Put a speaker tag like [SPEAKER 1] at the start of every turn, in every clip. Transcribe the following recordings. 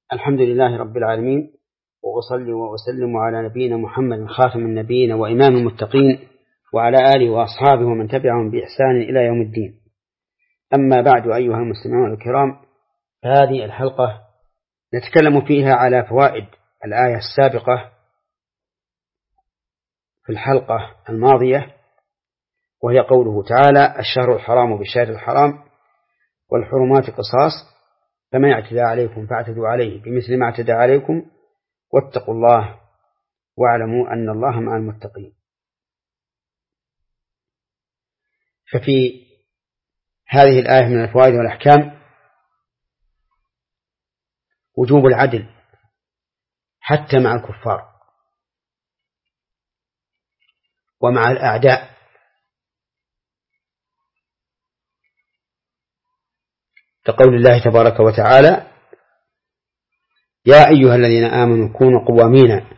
[SPEAKER 1] الحمد لله رب العالمين، وأصلي وأسلم على نبينا محمد خاتم النبيين وإمام المتقين وعلى آله وأصحابه ومن تبعهم بإحسان إلى يوم الدين. أما بعد، أيها المستمعون الكرام، هذه الحلقة نتكلم فيها على فوائد الآية السابقة في الحلقة الماضية، وهي قوله تعالى: الشهر الحرام بالشهر الحرام والحرمات قصاص فمن اعتدى عليكم فاعتدوا عليه بمثل ما اعتدى عليكم واتقوا الله واعلموا أن الله مع المتقين. ففي هذه الآية من الفوائد والأحكام وجوب العدل حتى مع الكفار ومع الأعداء، كقول الله تبارك وتعالى: يا أيها الذين آمنوا كونوا قوامين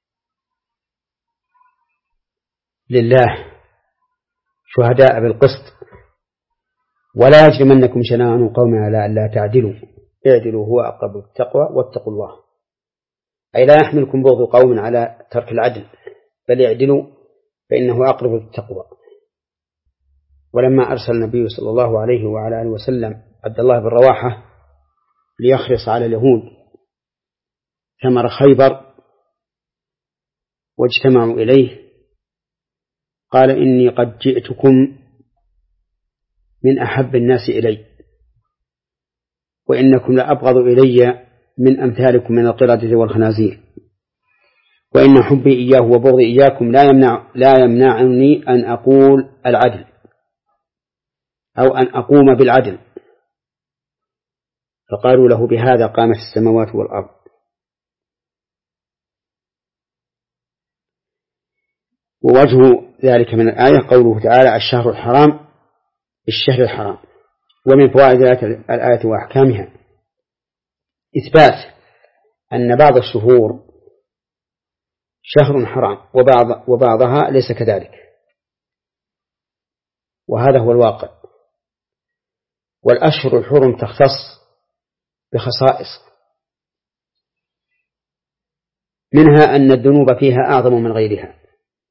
[SPEAKER 1] لله شهداء بالقسط ولا يجرمنكم شنآن قوم على ألا تعدلوا اعدلوا هو أقرب للتقوى واتقوا الله. أي لا يحملكم بغض قوم على ترك العدل، بل اعدلوا فإنه أقرب للتقوى. ولما أرسل النبي صلى الله عليه وعلى آله وسلم عبد الله بن رواحة ليخلص على اليهود ثمر خيبر واجتمعوا إليه، قال: إني قد جئتكم من أحب الناس إلي، وإنكم لأبغض إلي من أمثالكم من القردة والخنازير، وإن حبي إياه وبغضي إياكم لا يمنعني أن أقول العدل أو أن أقوم بالعدل. فقالوا له: بهذا قامت السماوات والأرض. ووجه ذلك من الآية قوله تعالى: الشهر الحرام بالشهر الحرام. ومن فوائد الآية وأحكامها إثبات أن بعض الشهور شهر حرام وبعضها ليس كذلك، وهذا هو الواقع. والأشهر الحرم تختص بخصائص، منها أن الذنوب فيها أعظم من غيرها،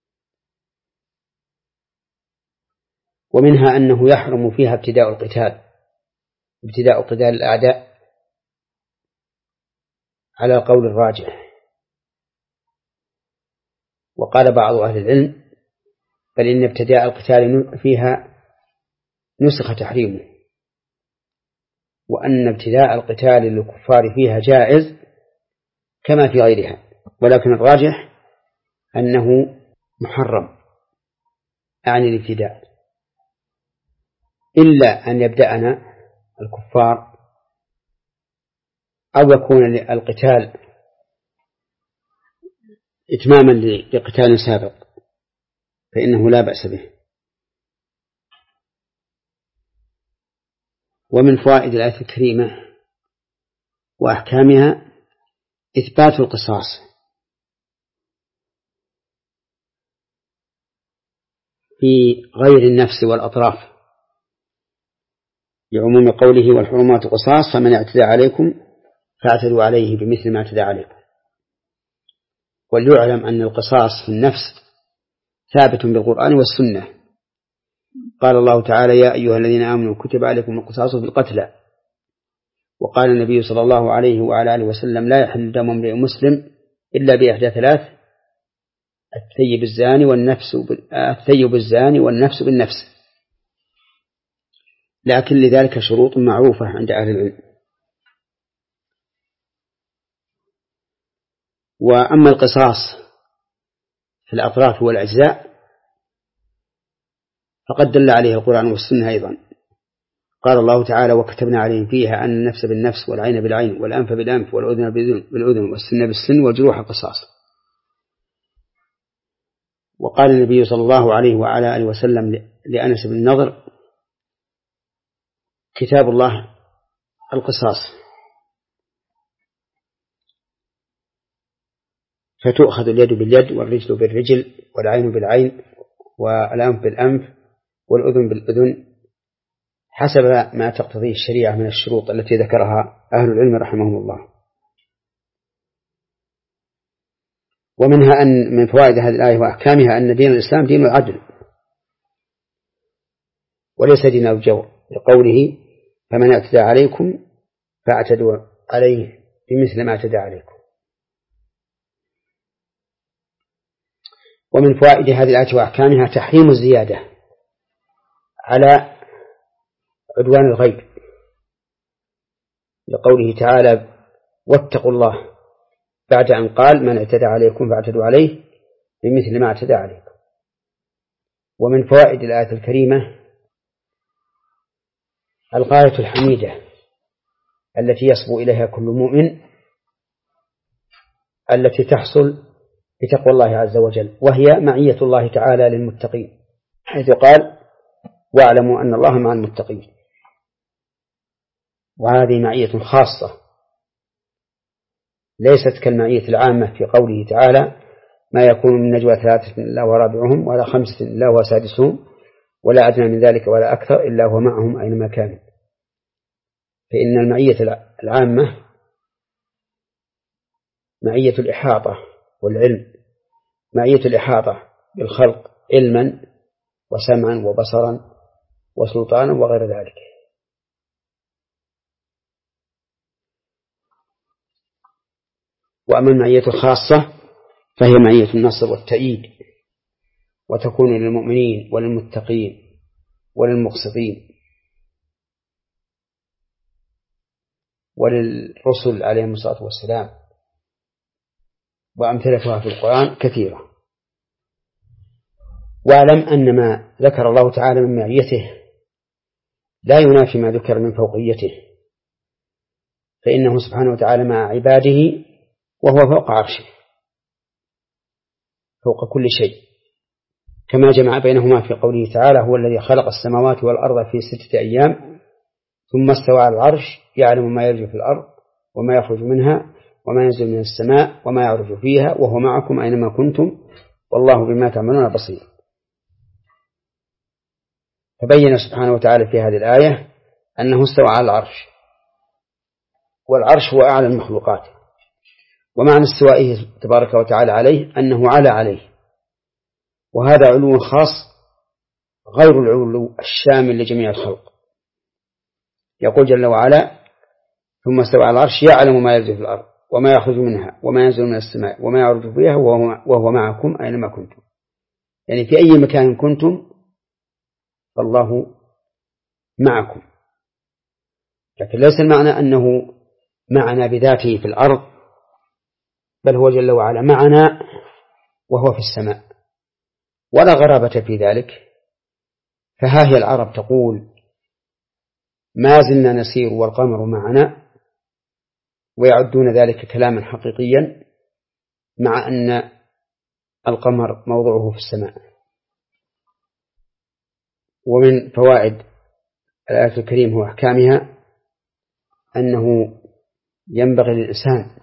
[SPEAKER 1] ومنها أنه يحرم فيها ابتداء قتال الأعداء على القول الراجح. وقال بعض أهل العلم: بل إن ابتداء القتال فيها نسخ تحريمه، وأن ابتداء القتال للكفار فيها جائز كما في غيرها، ولكن الراجح أنه محرم عن الابتداء، إلا أن يبدأنا الكفار أو يكون القتال إتماما لقتال سابق فإنه لا بأس به. ومن فوائد الآية الكريمة وأحكامها إثبات القصاص في غير النفس والأطراف، لعموم قوله: والحرمات قصاص فمن اعتدى عليكم فاعتدوا عليه بمثل ما اعتدى عليكم. وليعلم أن القصاص في النفس ثابت بالقرآن والسنة. قال الله تعالى: يا أيها الذين آمنوا كتب عليكم القصاص في القتلى. وقال النبي صلى الله عليه وعلى آله وسلم: لا يحل دم امرئ مسلم إلا بإحدى ثلاث: الثيب الزاني والنفس بالنفس. لكن لذلك شروط معروفة عند أهل العلم. وأما القصاص في الأطراف والأجزاء فقد دل عليه القرآن والسنة أيضا. قال الله تعالى: وكتبنا عليهم فيها أن النفس بالنفس والعين بالعين والأنف بالأنف والأذن بالأذن والسن بالسن والجروح قصاص. وقال النبي صلى الله عليه وعلى آله وسلم لأنس بن النضر: كتاب الله القصاص، فتؤخذ اليد باليد والرجل بالرجل والعين بالعين والأنف بالأنف والأذن بالأذن حسب ما تقتضيه الشريعة من الشروط التي ذكرها أهل العلم رحمهم الله. ومنها أن من فوائد هذه الآية وأحكامها أن دين الإسلام دين العدل وليس دين الجور، لقوله فمن اعتدى عليكم فاعتدوا عليه بمثل ما اعتدى عليكم. ومن فوائد هذه الآية وأحكامها تحريم الزيادة على عدوان الغير، لقوله تعالى واتقوا الله بعد أن قال من اعتدى عليكم فاعتدوا عليه بمثل ما اعتدى عليكم. ومن فوائد الآية الكريمة الغاية الحميدة التي يصبو إليها كل مؤمن التي تحصل بتقوى الله عز وجل، وهي معية الله تعالى للمتقين، حيث قال واعلموا أن الله مع المتقين. وهذه معية خاصة ليست كالمعية العامة في قوله تعالى ما يكون من نجوى ثلاثة إلا هو رابعهم ولا خمسة إلا هو سادسهم ولا أدنى من ذلك ولا أكثر إلا هو معهم أينما كانوا. فإن المعية العامة معية الإحاطة والعلم، معية الإحاطة بالخلق علما وسمعا وبصرا وسلطانا وغير ذلك. وأما المعية الخاصة فهي معية النصر والتأييد، وتكون للمؤمنين وللمتقين وللمقسطين وللرسل عليهم الصلاة والسلام، وأمثلتها في القرآن كثيرة. واعلم أن ما ذكر الله تعالى من معيته لا ينافي ما ذكر من فوقيته، فإنه سبحانه وتعالى مع عباده وهو فوق عرشه فوق كل شيء، كما جمع بينهما في قوله تعالى هو الذي خلق السماوات والأرض في 6 أيام ثم استوى على العرش يعلم ما يلج في الأرض وما يخرج منها وما ينزل من السماء وما يعرج فيها وهو معكم أينما كنتم والله بما تعملون بصير. فبين سبحانه وتعالى في هذه الآية أنه استوى على العرش، والعرش هو أعلى المخلوقات، ومعنى استوائه تبارك وتعالى عليه أنه عليه، وهذا علو خاص غير العلو الشامل لجميع الخلق. يقول جل وعلا ثم استوى على العرش يعلم ما يلج في الأرض وما يخرج منها وما ينزل من السماء وما يعرج فيها وهو معكم أينما كنتم، يعني في أي مكان كنتم فالله معكم. لكن ليس المعنى أنه معنا بذاته في الأرض، بل هو جل وعلا معنا وهو في السماء، ولا غرابة في ذلك. فها هي العرب تقول ما زلنا نسير والقمر معنا، ويعدون ذلك كلاما حقيقيا مع أن القمر موضعه في السماء. ومن فوائد الآية الكريمة وأحكامها أنه ينبغي للإنسان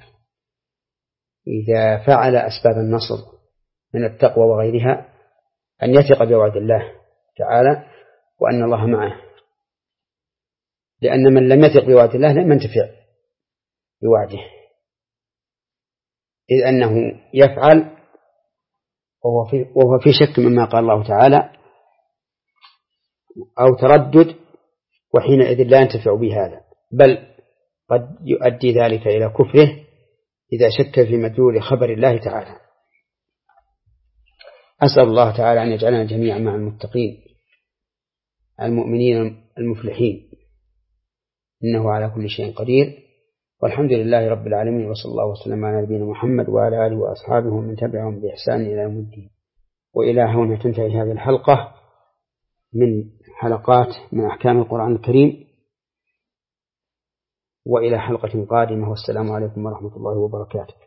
[SPEAKER 1] إذا فعل أسباب النصر من التقوى وغيرها أن يثق بوعد الله تعالى وأن الله معه، لأن من لم يثق بوعد الله لم ينتفع بوعده، إذ أنه يفعل وهو في شك مما قال الله تعالى أو تردد، وحينئذ لا ينتفع بهذا، بل قد يؤدي ذلك إلى كفره إذا شك في مدلول خبر الله تعالى. أسأل الله تعالى أن يجعلنا جميعا مع المتقين المؤمنين المفلحين، إنه على كل شيء قدير، والحمد لله رب العالمين، وصلى الله وسلم على نبينا محمد وعلى آله وأصحابه ومن تبعهم بإحسان إلى يوم الدين. وإلى هنا تنتهي هذه الحلقة من حلقات من أحكام القرآن الكريم، وإلى حلقة قادمة، والسلام عليكم ورحمة الله وبركاته.